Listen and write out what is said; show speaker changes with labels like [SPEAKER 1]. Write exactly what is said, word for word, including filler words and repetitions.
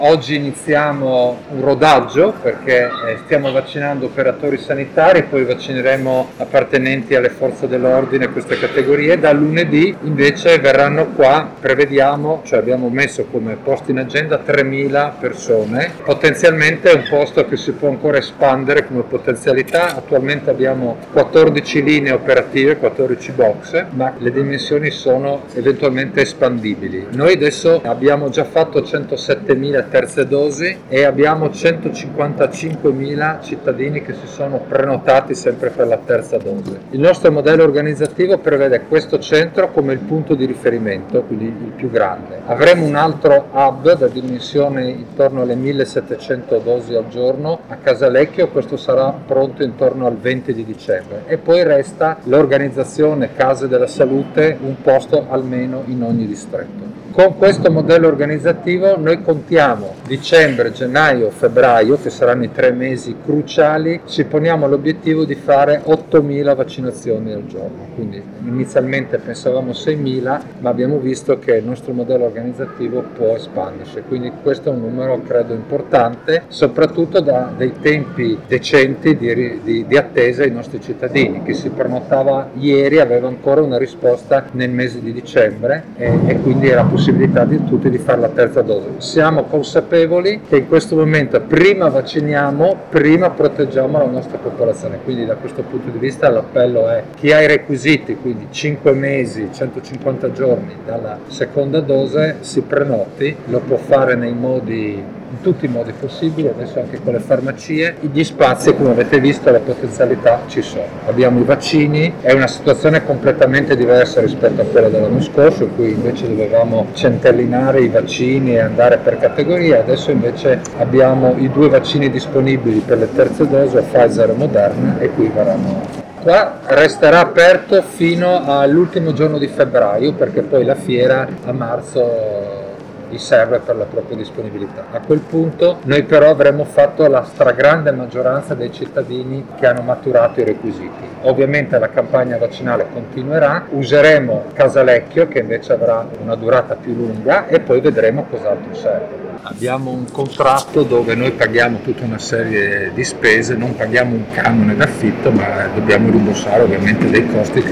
[SPEAKER 1] Oggi iniziamo un rodaggio perché eh, stiamo vaccinando operatori sanitari, poi vaccineremo appartenenti alle forze dell'ordine, queste categorie. Da lunedì invece verranno qua, prevediamo, cioè abbiamo messo come posto in agenda tremila persone, potenzialmente è un posto che si può ancora espandere come potenzialità. Attualmente abbiamo quattordici linee operative, quattordici box, ma le dimensioni sono eventualmente espandibili. Noi adesso abbiamo già fatto centosettemila terze dosi e abbiamo centocinquantacinquemila cittadini che si sono prenotati sempre per la terza dose. Il nostro modello organizzativo prevede questo centro come il punto di riferimento, quindi il più grande. Avremo un altro hub da dimensione intorno alle millesettecento dosi al giorno a Casalecchio, questo sarà pronto intorno al venti di dicembre, e poi resta l'organizzazione Case della Salute, un posto almeno in ogni distretto. Con questo modello organizzativo noi contiamo dicembre, gennaio, febbraio, che saranno i tre mesi cruciali, ci poniamo l'obiettivo di fare ottomila vaccinazioni al giorno. Quindi inizialmente pensavamo seimila, ma abbiamo visto che il nostro modello organizzativo può espandersi. Quindi questo è un numero credo importante, soprattutto da dei tempi decenti di, di, di attesa ai nostri cittadini. Chi si prenotava ieri aveva ancora una risposta nel mese di dicembre e, e quindi era possibile possibilità di tutti di fare la terza dose. Siamo consapevoli che in questo momento prima vacciniamo, prima proteggiamo la nostra popolazione, quindi da questo punto di vista l'appello è: chi ha i requisiti, quindi cinque mesi, centocinquanta giorni dalla seconda dose, si prenoti, lo può fare nei modi in tutti i modi possibili, adesso anche con le farmacie. Gli spazi, come avete visto, le potenzialità ci sono. Abbiamo i vaccini, è una situazione completamente diversa rispetto a quella dell'anno scorso, in cui invece dovevamo centellinare i vaccini e andare per categorie. Adesso invece abbiamo i due vaccini disponibili per le terze dosi, Pfizer e Moderna, e qui verranno. Qua resterà aperto fino all'ultimo giorno di febbraio, perché poi la fiera a marzo gli serve per la propria disponibilità. A quel punto noi però avremo fatto la stragrande maggioranza dei cittadini che hanno maturato i requisiti. Ovviamente la campagna vaccinale continuerà, useremo Casalecchio che invece avrà una durata più lunga e poi vedremo cos'altro serve. Abbiamo un contratto dove noi paghiamo tutta una serie di spese, non paghiamo un canone d'affitto, ma dobbiamo rimborsare ovviamente dei costi che